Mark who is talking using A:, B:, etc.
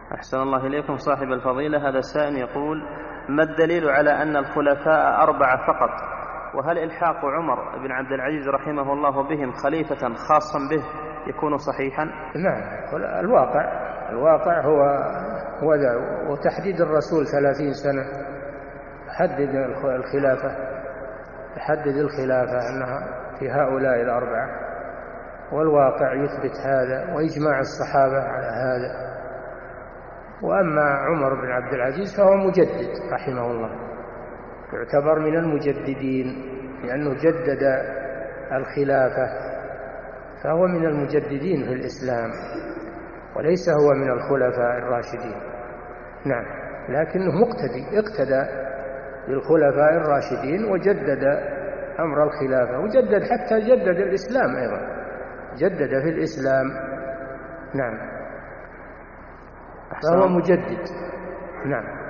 A: أحسن الله إليكم صاحب الفضيلة. هذا السائل يقول: ما الدليل على أن الخلفاء 4 فقط؟ وهل إلحاق عمر بن عبد العزيز رحمه الله بهم خليفة خاصا به يكون صحيحا؟
B: نعم، الواقع هو ذا، وتحديد الرسول 30 سنة يحدد الخلافة أنها في هؤلاء 4، والواقع يثبت هذا وإجماع الصحابة على هذا. وأما عمر بن عبد العزيز فهو مجدد رحمه الله، يعتبر من المجددين لأنه جدد الخلافة، فهو من المجددين في الإسلام وليس هو من الخلفاء الراشدين. نعم، لكنه اقتدى بالخلفاء الراشدين وجدد أمر الخلافة، وجدد حتى جدد الإسلام أيضا، جدد في الإسلام. نعم، فهو مجدد. نعم.